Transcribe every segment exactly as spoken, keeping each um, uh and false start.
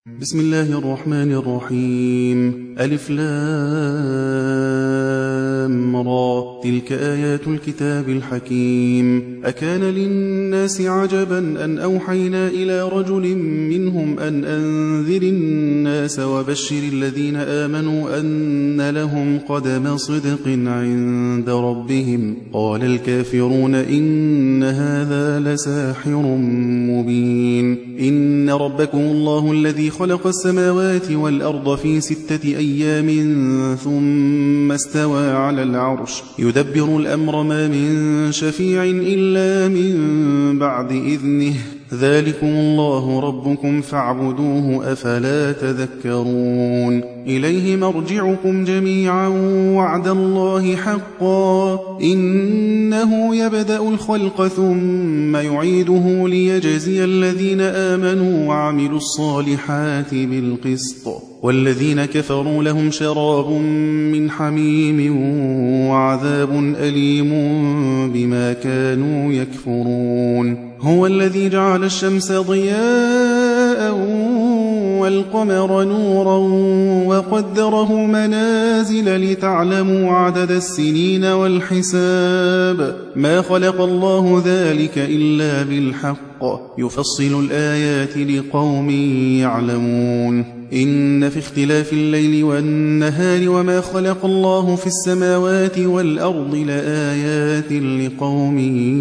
بسم الله الرحمن الرحيم. ألف لام را، تلك آيات الكتاب الحكيم. أكان للناس عجبا أن أوحينا إلى رجل منهم أن أنذر الناس وبشر الذين آمنوا أن لهم قدم صدق عند ربهم. قال الكافرون إن هذا لساحر مبين. إن ربكم الله الذي خلق السماوات والأرض في ستة أيام ثم استوى على العرش يدبر الأمر ما من شفيع إلا من بعد إذنه ذلكم الله ربكم فاعبدوه أفلا تذكرون. إليه مرجعكم جميعا وعد الله حقا إنه يبدأ الخلق ثم يعيده ليجزي الذين آمنوا وعملوا الصالحات بالقسط والذين كفروا لهم شراب من حميم وعذاب أليم بما كانوا يكفرون. هو الذي جعل الشمس ضياء والقمر نورا وقدره منازل لتعلموا عدد السنين والحساب ما خلق الله ذلك إلا بالحق يفصل الآيات لقوم يعلمون. إن في اختلاف الليل والنهار وما خلق الله في السماوات والأرض لآيات لقوم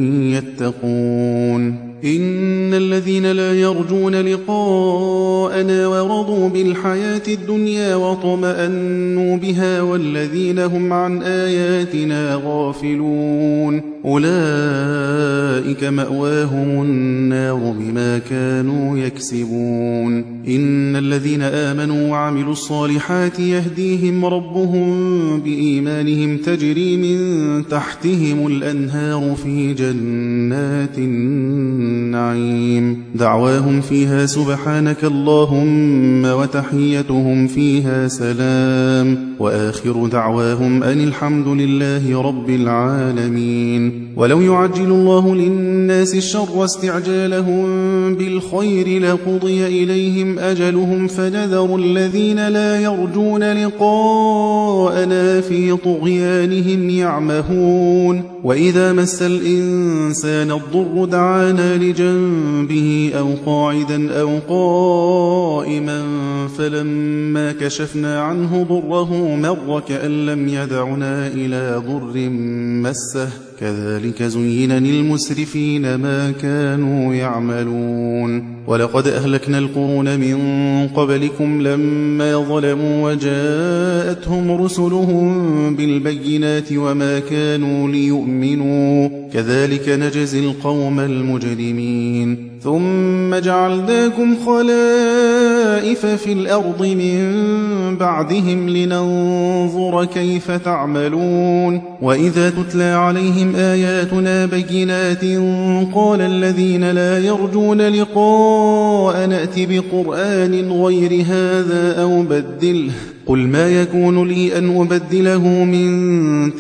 يتقون. إن الذين لا يرجون لقاءنا ورضوا بالحياة الدنيا وطمأنوا بها والذين هم عن آياتنا غافلون أولئك مأواهم النار بما كانوا يكسبون. إن الذين آمنوا وعملوا الصالحات يهديهم ربهم بإيمانهم تجري من تحتهم الأنهار في جنات النعيم دعواهم فيها سبحانك اللهم وتحيتهم فيها سلام وآخر دعواهم أن الحمد لله رب العالمين. ولو يعجل الله للناس الشر استعجالهم بالخير لقضي إليهم أجلهم فنذر الذين لا يرجون لقاءنا في طغيانهم يعمهون. وإذا مس الإنسان الضر دعانا لجنبه أو قاعدا أو قائما فلما كشفنا عنه ضره مر كأن لم يدعنا إلى ضر مسه كذلك زين للمسرفين ما كانوا يعملون. ولقد أهلكنا القرون من قبلكم لما ظلموا وجاءتهم رسلهم بالبينات وما كانوا ليؤمنوا كذلك نجزي القوم المجرمين. ثم جعلناكم خلائف في الأرض من بعدهم لننظر كيف تعملون. وإذا تتلى عليهم آياتنا بينات قال الذين لا يرجون لقاء نأتي بقرآن غير هذا أو بدله قل ما يكون لي أن أبدله من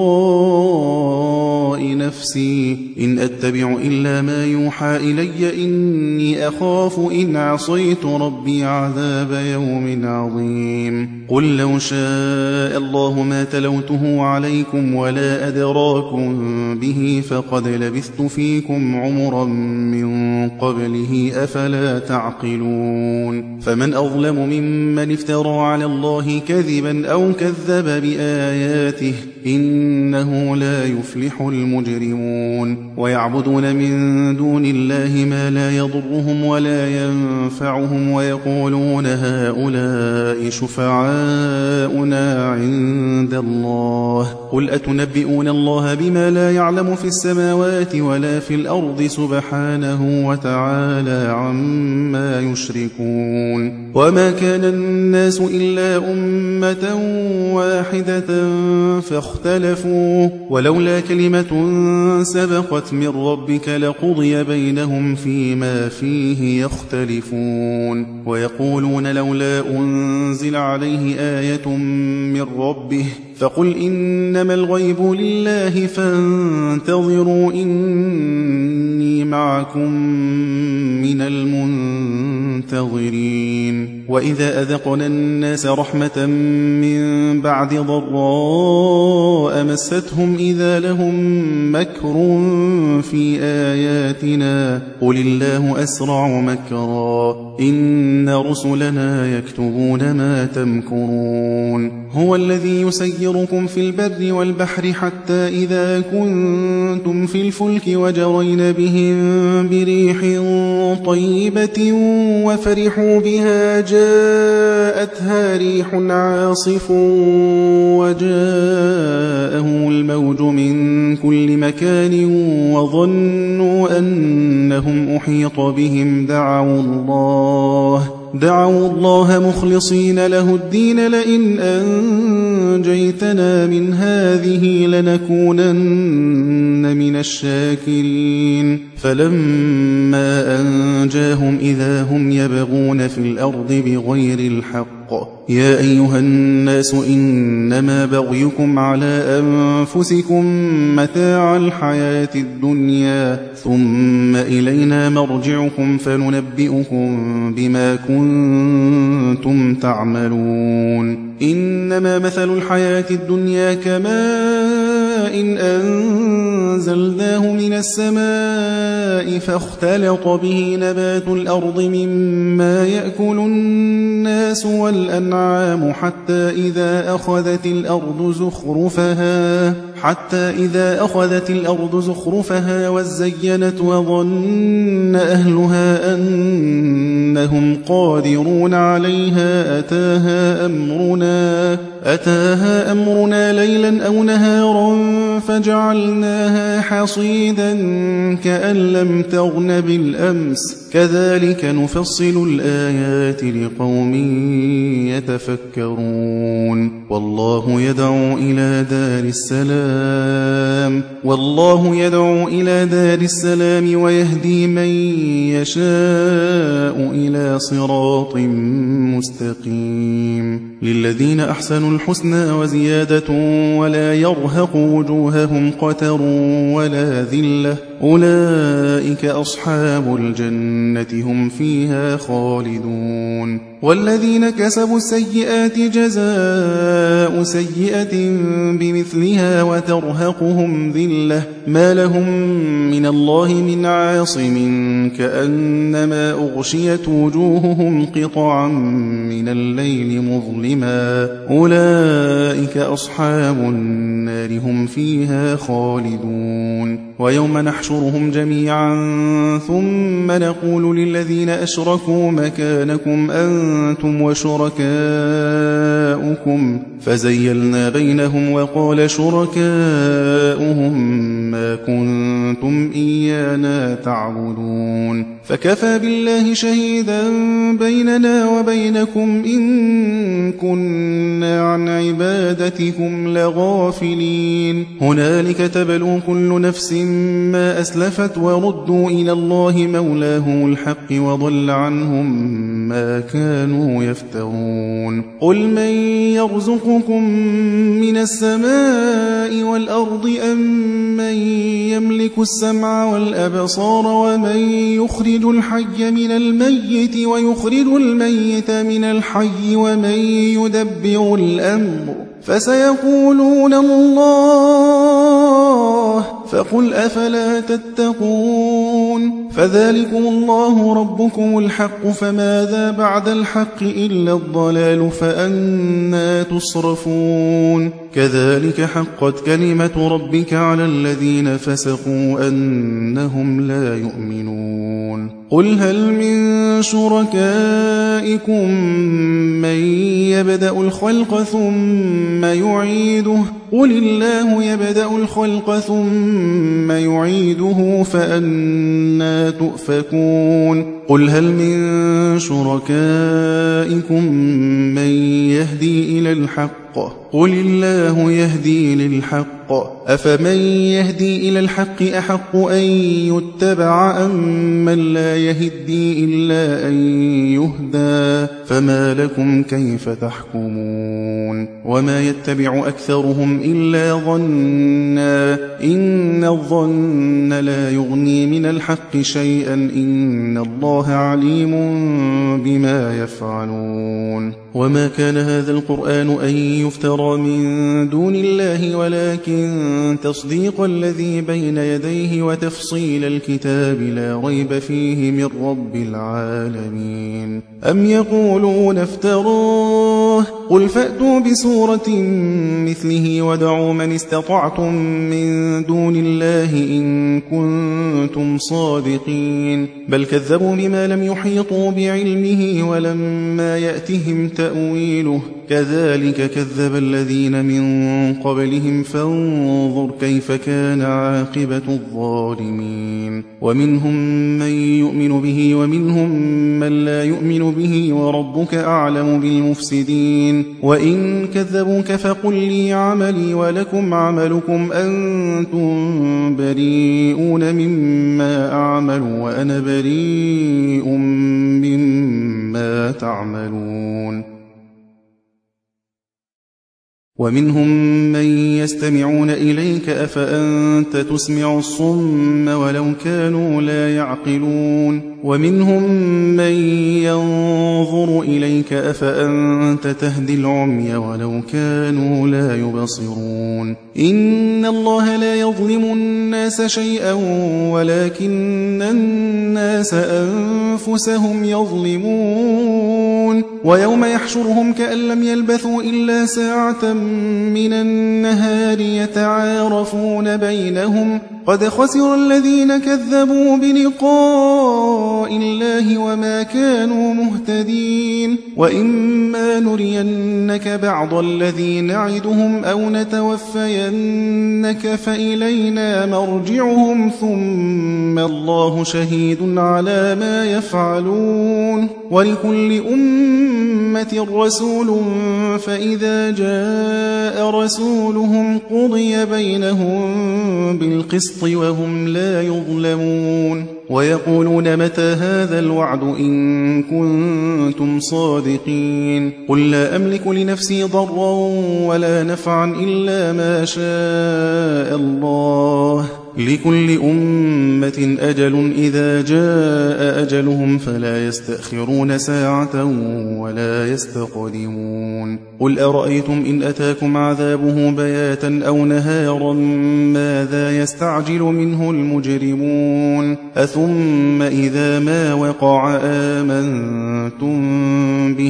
تلقاء نفسي إن أتبع إلا ما يوحى إلي إني أخاف إن عصيت ربي عذاب يوم عظيم. قل لو شاء الله ما تلوته عليكم ولا أدراكم به فقد لبثت فيكم عمرا من قبله أفلا تعقلون. فمن أظلم ممن افترى على الله كذبا أو كذب بآياته إنه لا يفلح المجرمون. ويعبدون من دون الله ما لا يضرهم ولا ينفعهم ويقولون هؤلاء شفعاؤنا عند الله قل أتنبئون الله بما لا يعلم في السماوات ولا في الأرض سبحانه وتعالى عما يشركون. وما كان الناس إلا أمة واحدة فاختلفوا ولولا كلمة سبقت من ربك لقضي بينهم فيما فيه يختلفون. ويقولون لولا أنزل عليه آية من ربه فقل إنما الغيب لله فانتظروا إني معكم من المنذرين. منتظرين وإذا أذقنا الناس رحمة من بعد ضراء مستهم إذا لهم مكر في آياتنا قل الله أسرع مكرا إن رسلنا يكتبون ما تمكرون هو الذي يسيركم في البر والبحر حتى إذا كنتم في الفلك وجرين بهم بريح طيبة وفرحوا بها جاءتها ريح عاصف وجاءهم الموج من كل مكان وظنوا أنهم أحيط بهم دعوا الله دعوا الله مخلصين له الدين لئن أنجيتنا من هذه لنكونن من الشاكرين فلما أنجاهم إذا هم يبغون في الأرض بغير الحق يا أيها الناس إنما بغيكم على أنفسكم متاع الحياة الدنيا ثم إلينا مرجعكم فننبئكم بما كنتم تعملون إنما مثل الحياة الدنيا كماء إن أنزلناه من السماء فاختلط به نبات الأرض مما يأكل الناس والأنعام حتى إذا أخذت الأرض زخرفها حتى إذا أخذت الأرض زخرفها وزينت وظن أهلها أنهم قادرون عليها أتاها أمرنا أتاها أمرنا ليلا أو نهارا فجعلناها حصيدا كأن لم تغن بالأمس كذلك نفصل الآيات لقوم يتفكرون والله يدعو إلى دار السلام والله يدعو إلى دار السلام ويهدي من يشاء إلى صراط مستقيم للذين أحسنوا الحسنى وزيادة ولا يرهق وجوههم قتر ولا ذلة أولئك أصحاب الجنة هم فيها خالدون والذين كسبوا السيئات جزاء سيئة بمثلها وترهقهم ذلة ما لهم من الله من عاصم كأنما أغشيت وجوههم قطعا من الليل مظلما أولئك أصحاب النار هم فيها خالدون ويوم نحشرهم جميعا ثم نقول للذين أشركوا مكانكم أنتم وشركاؤكم فزيلنا بينهم وقال شركاؤهم ما كنتم إيانا تعبدون فكفى بالله شهيدا بيننا وبينكم إن كنا عن عبادتكم لغافلين هنالك تبلو كل نفس ما أسلفت وردوا إلى الله مولاهم الحق وضل عنهم ما كانوا يفترون قل من يرزقكم من السماء والأرض أم من يملك السمع والأبصار ومن يخرج الحي من الميت ويخرج الميت من الحي ومن يدبر الأمر فسيقولون الله فقل أفلا تتقون فذلكم الله ربكم الحق فماذا بعد الحق إلا الضلال فأنى تصرفون كذلك حقت كلمة ربك على الذين فسقوا أنهم لا يؤمنون قل هل من شركائكم من يبدأ الخلق ثم يعيده قل الله يبدأ الخلق ثم يعيده فأنى تؤفكون قل هل من شركائكم من يهدي إلى الحق قل الله يهدي للحق أفمن يهدي إلى الحق أحق أن يتبع أم من لا يهدي إلا أن يهدى فما لكم كيف تحكمون وما يتبع أكثرهم إلا ظنا إن الظن لا يغني من الحق شيئا إن الله الله عليم بما يفعلون وما كان هذا القرآن أن يفترى من دون الله ولكن تصديق الذي بين يديه وتفصيل الكتاب لا ريب فيه من رب العالمين أم يقولون افتراه قل فأتوا بسورة مثله ودعوا من استطعتم من دون الله إن كنتم صادقين بل كذبوا بما لم يحيطوا بعلمه ولما يأتهم تأويله كذلك كذب الذين من قبلهم فانظر كيف كان عاقبة الظالمين ومنهم من يؤمن به ومنهم من لا يؤمن به وربك أعلم بالمفسدين وإن كذبوك فقل لي عملي ولكم عملكم أنتم بريئون مما أعمل وأنا بريء مما تعملون ومنهم من يستمعون إليك أفأنت تسمع الصم ولو كانوا لا يعقلون ومنهم من ينظر إليك أفأنت تهدي العمي ولو كانوا لا يبصرون إن الله لا يظلم الناس شيئا ولكن الناس أنفسهم يظلمون ويوم يحشرهم كأن لم يلبثوا إلا ساعة من النهار يتعارفون بينهم قد خسر الذين كذبوا بلقاء الله وما كانوا مهتدين وإما نرينك بعض الذي نعدهم أو نتوفينك فإلينا مرجعهم ثم الله شهيد على ما يفعلون ولكل أمة رسول فإذا جاء رسولهم قضي بينهم بالقسط وهم لا يظلمون ويقولون متى هذا الوعد إن كنتم صادقين قل لا أملك لنفسي ضرا ولا نفعا إلا ما شاء الله لكل أمة أجل إذا جاء أجلهم فلا يستأخرون ساعة ولا يستقدمون قل أرأيتم إن أتاكم عذابه بياتا أو نهارا ماذا يستعجل منه المجرمون أثم إذا ما وقع آمنتم به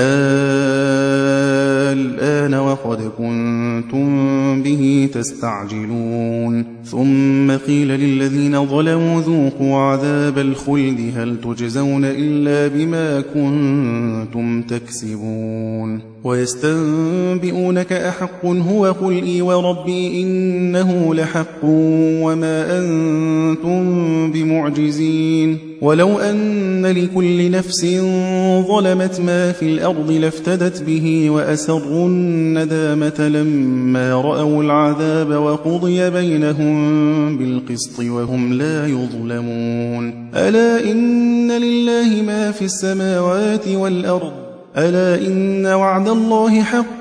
الآن وقد كنتم به تستعجلون ثم قيل للذين ظلموا ذوقوا عذاب الخلد هل تجزون إلا بما كنتم تكسبون ويستنبئونك أحق هو قل إي وربي إنه لحق وما أنتم بمعجزين ولو أن لكل نفس ظلمت ما في الأرض لافتدت به وأسروا الندامة لما رأوا العذاب وقضي بينهم بالقسط وهم لا يظلمون ألا إن لله ما في السماوات والأرض ألا إن وعد الله حق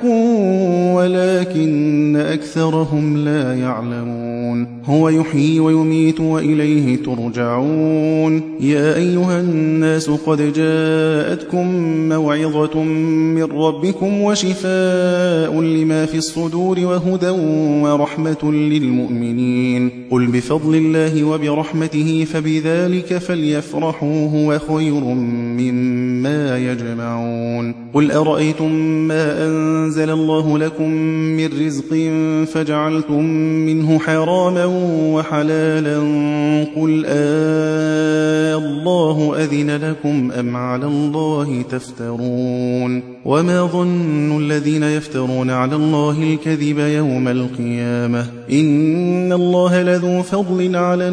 ولكن أكثرهم لا يعلمون هو يحيي ويميت وإليه ترجعون يا أيها الناس قد جاءتكم موعظة من ربكم وشفاء لما في الصدور وهدى ورحمة للمؤمنين قل بفضل الله وبرحمته فبذلك فليفرحوا هو خير مما يجمعون قل أرأيتم ما أنزل الله لكم من رزق فجعلتم منه حراما وحلالا قل آه الله أذن لكم أم على الله تفترون وما ظن الذين يفترون على الله الكذب يوم القيامة إن الله لذو فضل على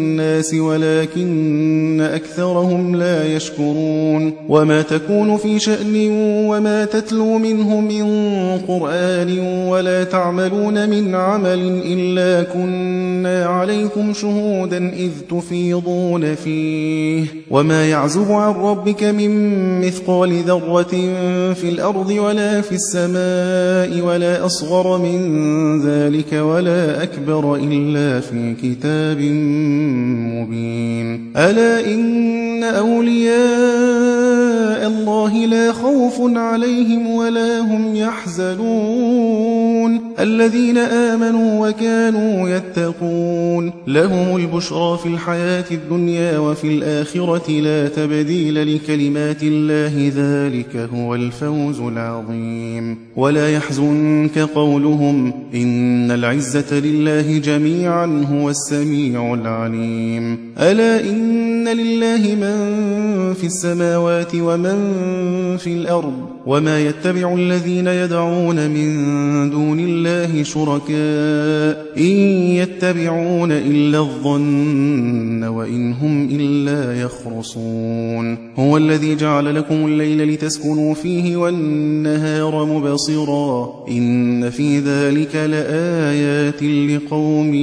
الناس ولكن أكثرهم لا يشكرون وما تكون في شأن شأن وما تتلو منه من قرآن ولا تعملون من عمل إلا كنا عليكم شهودا إذ تفيضون فيه وما يعزب عن ربك من مثقال ذرة في الأرض ولا في السماء ولا أصغر من ذلك ولا أكبر إلا في كتاب مبين. ألا إن أولياء الله لا خوف عليهم ولا هم يحزنون الذين آمنوا وكانوا يتقون لهم البشرى في الحياة الدنيا وفي الآخرة لا تبديل لكلمات الله ذلك هو الفوز العظيم. ولا يحزنك قولهم إن العزة لله جميعا هو السميع العليم. ألا إن لله من في السماوات ومن في الأرض وما يتبع الذين يدعون من دون الله شركاء إن يتبعون إلا الظن وإن هم إلا يخرصون. هو الذي جعل لكم الليل لتسكنوا فيه والنهار مبصرا إن في ذلك لآيات لقوم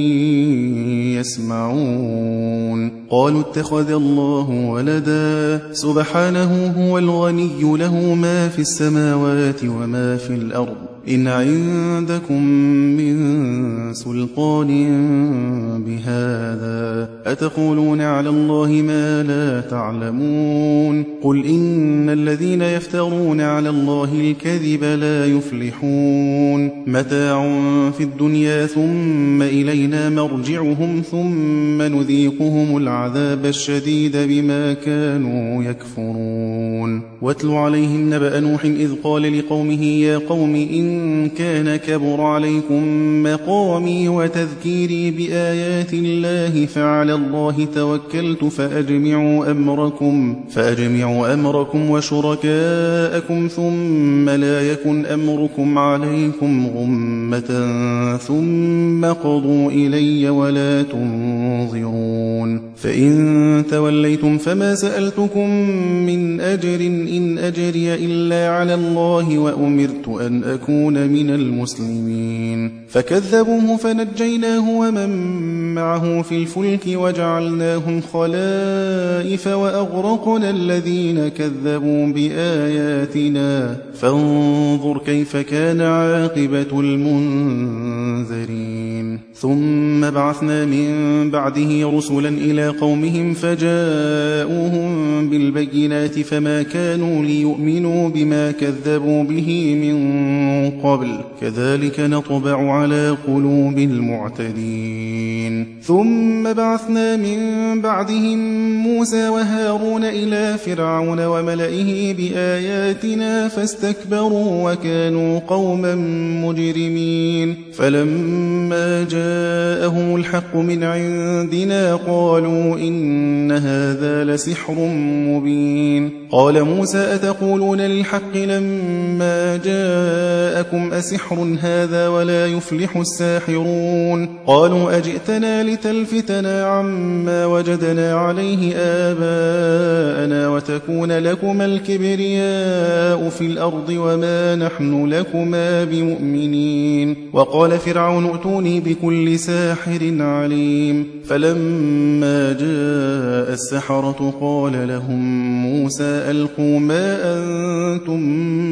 يسمعون. قالوا اتخذ الله ولدا سبحانه هو الغني له ما في السماوات وما في الأرض إن عندكم من سلطان بهذا أتقولون على الله ما لا تعلمون. قل إن الذين يفترون على الله الكذب لا يفلحون. متاع في الدنيا ثم إلينا مرجعهم ثم نذيقهم العذاب الشديد بما كانوا يكفرون. واتل عليهم نبأ نوح إذ قال لقومه يا قوم إن كان كبر عليكم مقامي وتذكيري بآيات الله فعلى الله توكلت فأجمعوا أمركم, فأجمعوا أمركم وشركاءكم ثم لا يكن أمركم عليكم غمة ثم قضوا إلي ولا تنظرون. فإن توليتم فما سألتكم من أجر إن أجري إلا على الله وأمرت أن أكون من المسلمين. فكذبوه فنجيناه ومن معه في الفلك وجعلناهم خلائف وأغرقنا الذين كذبوا بآياتنا فانظر كيف كان عاقبة المنذرين. ثم بعثنا من بعده رسلا إلى قومهم فجاءوهم بالبينات فما كانوا ليؤمنوا بما كذبوا به من قبل كذلك نطبع على قلوب المعتدين. ثم بعثنا من بعدهم موسى وهارون إلى فرعون وملئه بآياتنا فاستكبروا وكانوا قوما مجرمين. فلما جاءهم الحق من عندنا قالوا إن هذا لسحر مبين. قال موسى أتقولون للحق لما جاءكم أسحر هذا ولا يفلح الساحرون. قالوا أجئتنا لتلفتنا عما وجدنا عليه آباءنا وتكون لكما الكبرياء في الأرض وما نحن لكما بمؤمنين. وقال فرعون ائتوني بكل ساحر عليم. فلما جاء السحرة قال لهم موسى ألقوا ما أنتم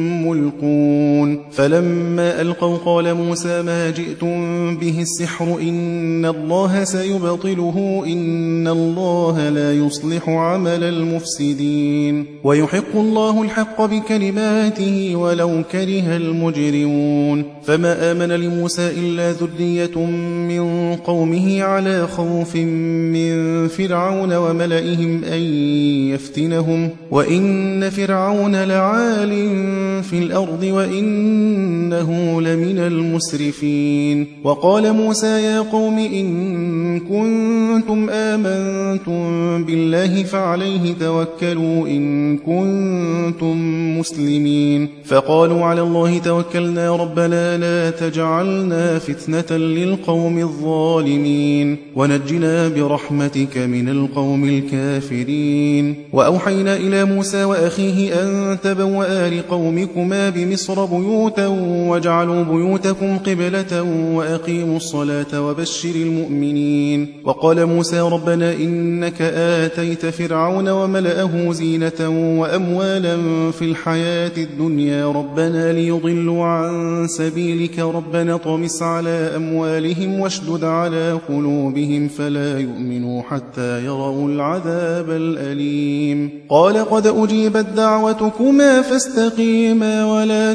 ملقون. فلما ألقوا قال موسى ما جئتم به السحر إن الله سيبطله إن الله لا يصلح عمل المفسدين ويحق الله الحق بكلماته ولو كره المجرمون. فما آمن لموسى إلا ذرية من قومه على خوف من فرعون وملئهم أن يفتنهم وإن فرعون لعال في الأرض وإنه لمن المسرفين. وقال موسى يا قوم إن كنتم آمنتم بالله فعليه توكلوا إن كنتم مسلمين. فقالوا على الله توكلنا ربنا لا تجعلنا فتنة للقوم الظالمين ونجنا برحمتك من القوم الكافرين. وأوحينا إلى موسى وأخيه أن تبوأ لقومكما بمصر بيوتا واجعلوا بيوتكم قبلة وأقيموا الصلاة وبشر المؤمنين. وقال موسى ربنا إنك آتيت فرعون وملأه زينة وأموالا في الحياة الدنيا ربنا ليضلوا عن سبيلك ربنا طمس على أموالهم واشدد على قلوبهم فلا يؤمنوا حتى يروا العذاب الأليم. قال قد أجيبت دعوتكما فاستقيما ولا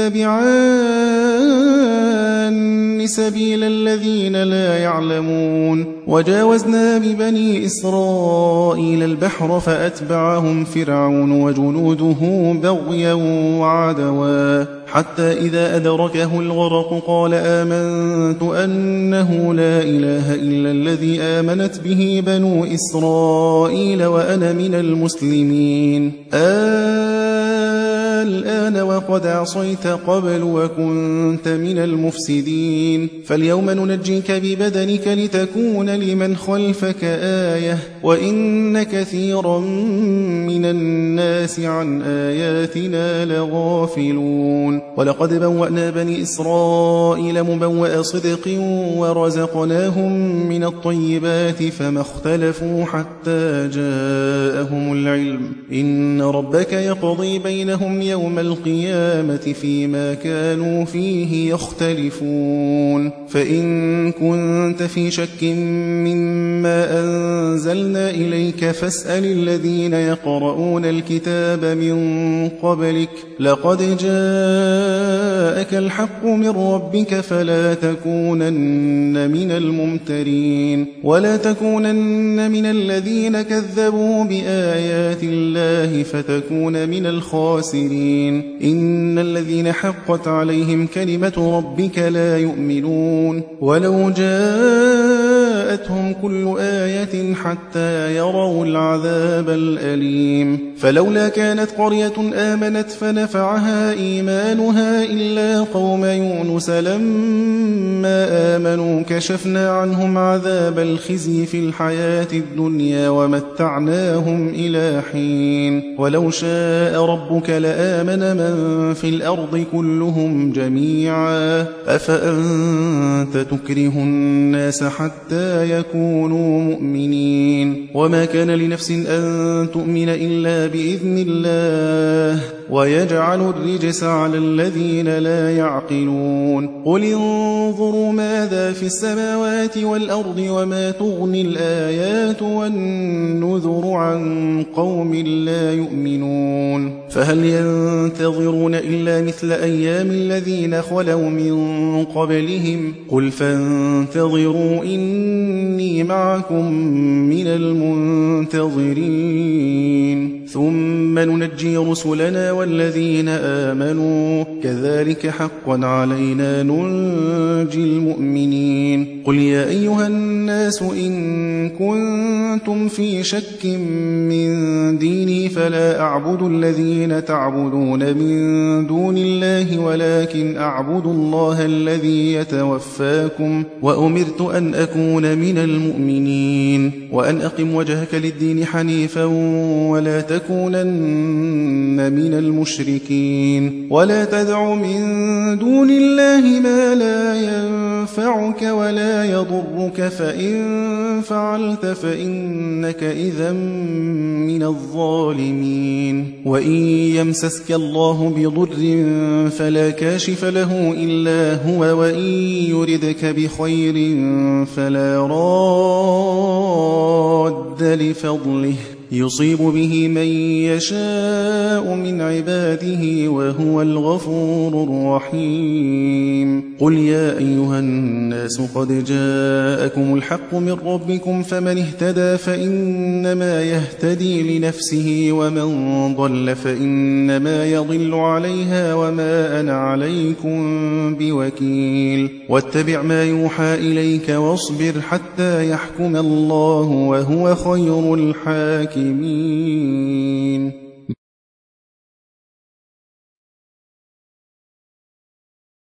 تتبعان سبيل الذين لا يعلمون. وجاوزنا ببني إسرائيل البحر فأتبعهم فرعون وجنوده بغيا وعدوا حتى إذا أدركه الغرق قال آمنت أنه لا إله إلا الذي آمنت به بنو إسرائيل وأنا من المسلمين. الآن وقد عصيت قبل وكنت من المفسدين فاليوم ننجيك ببدنك لتكون لمن خلفك آية وإن كثيرا من الناس عن آياتنا لغافلون. ولقد بوأنا بني إسرائيل مبوأ صدق ورزقناهم من الطيبات فما اختلفوا حتى جاءهم العلم إن ربك يقضي بينهم يوم القيامة فيما كانوا فيه يختلفون. فإن كنت في شك مما أنزلنا إليك فاسأل الذين يقرؤون الكتاب من قبلك لقد جاءك الحق من ربك فلا تكونن من الممترين ولا تكونن من الذين كذبوا بآيات الله فتكون من الخاسرين. إن الذين حقت عليهم كلمة ربك لا يؤمنون ولو جاءتهم كل آية حتى يروا العذاب الأليم. فلولا كانت قرية آمنت فنفعها إيمانها إلا قوم يونس لما آمنوا كشفنا عنهم عذاب الخزي في الحياة الدنيا ومتعناهم إلى حين. ولو شاء ربك لآمن من في الأرض كلهم جميعا أفأنت تكره الناس حتى يكونوا مؤمنين. وما كان لنفس أن تؤمن إلا بإذن الله ويجعل الرجس على الذين لا يعقلون. قل انظروا ماذا في السماوات والأرض وما تغني الآيات والنذر عن قوم لا يؤمنون. فهل ينتظرون إلا مثل أيام الذين خلوا من قبلهم قل فانتظروا إني معكم من المنتظرين ثم ننجي رسلنا والذين آمنوا كذلك حقا علينا ننجي المؤمنين. قل يا أيها الناس إن كنتم في شك من ديني فلا أعبد الذين تعبدون من دون الله ولكن أعبد الله الذي يتوفاكم وأمرت أن أكون من المؤمنين وأن أقم وجهك للدين حنيفا ولا تكونن من المشركين. ولا تدع من دون الله ما لا ينفعك ولا يضرك فإن فعلت فإنك إذا من الظالمين. وإن يمسسك الله بضر فلا كاشف له إلا هو وإن يردك بخير فلا راد لفضله يصيب به من يشاء من عباده وهو الغفور الرحيم قل يا أيها الناس قد جاءكم الحق من ربكم فمن اهتدى فإنما يهتدي لنفسه ومن ضل فإنما يضل عليها وما أنا عليكم بوكيل واتبع ما يوحى إليك واصبر حتى يحكم الله وهو خير الحاكمين